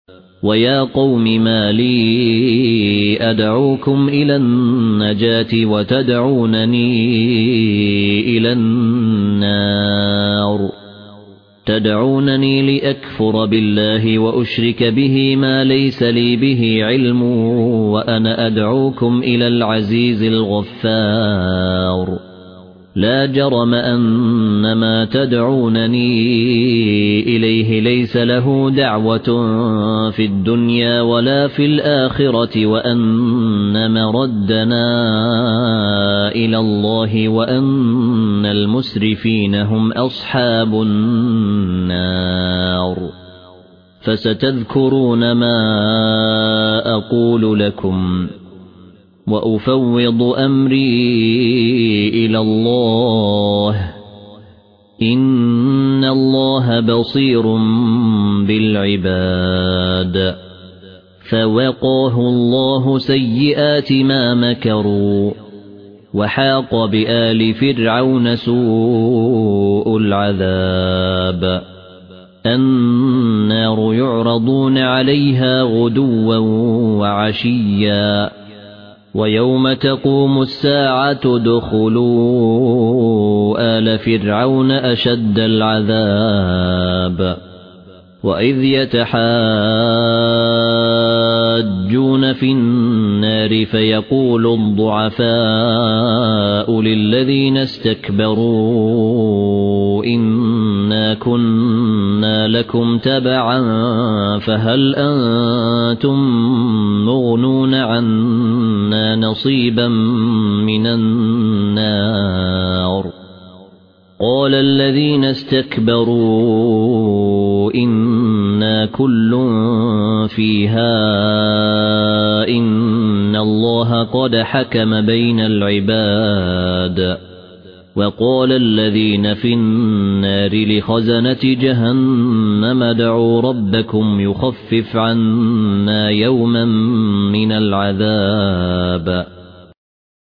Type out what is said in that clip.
ويا قوم ما لي أدعوكم إلى النجاة وتدعونني إلى النار تدعونني لأكفر بالله وأشرك به ما ليس لي به علم وأنا أدعوكم إلى العزيز الغفار لا جرم أن ما تدعونني إليه ليس له دعوة في الدنيا ولا في الآخرة وأن مردنا إلى الله وأن المسرفين هم أصحاب النار فستذكرون ما أقول لكم وأفوض أمري إلى الله إن الله بصير بالعباد فوقاه الله سيئات ما مكروا وحاق بآل فرعون سوء العذاب النار يعرضون عليها غدوا وعشيا ويوم تقوم الساعة ادخلوا آل فرعون أشد العذاب وإذ يتحاجون في النار فيقول الضعفاء للذين استكبروا إنا كنا لكم تبعا فهل أنتم مغنون عنا نصيبا من النار قال الذين استكبروا إنا كل فيها إن الله قد حكم بين العباد وقال الذين في النار لخزنة جهنم ادعوا ربكم يخفف عنا يوما من العذاب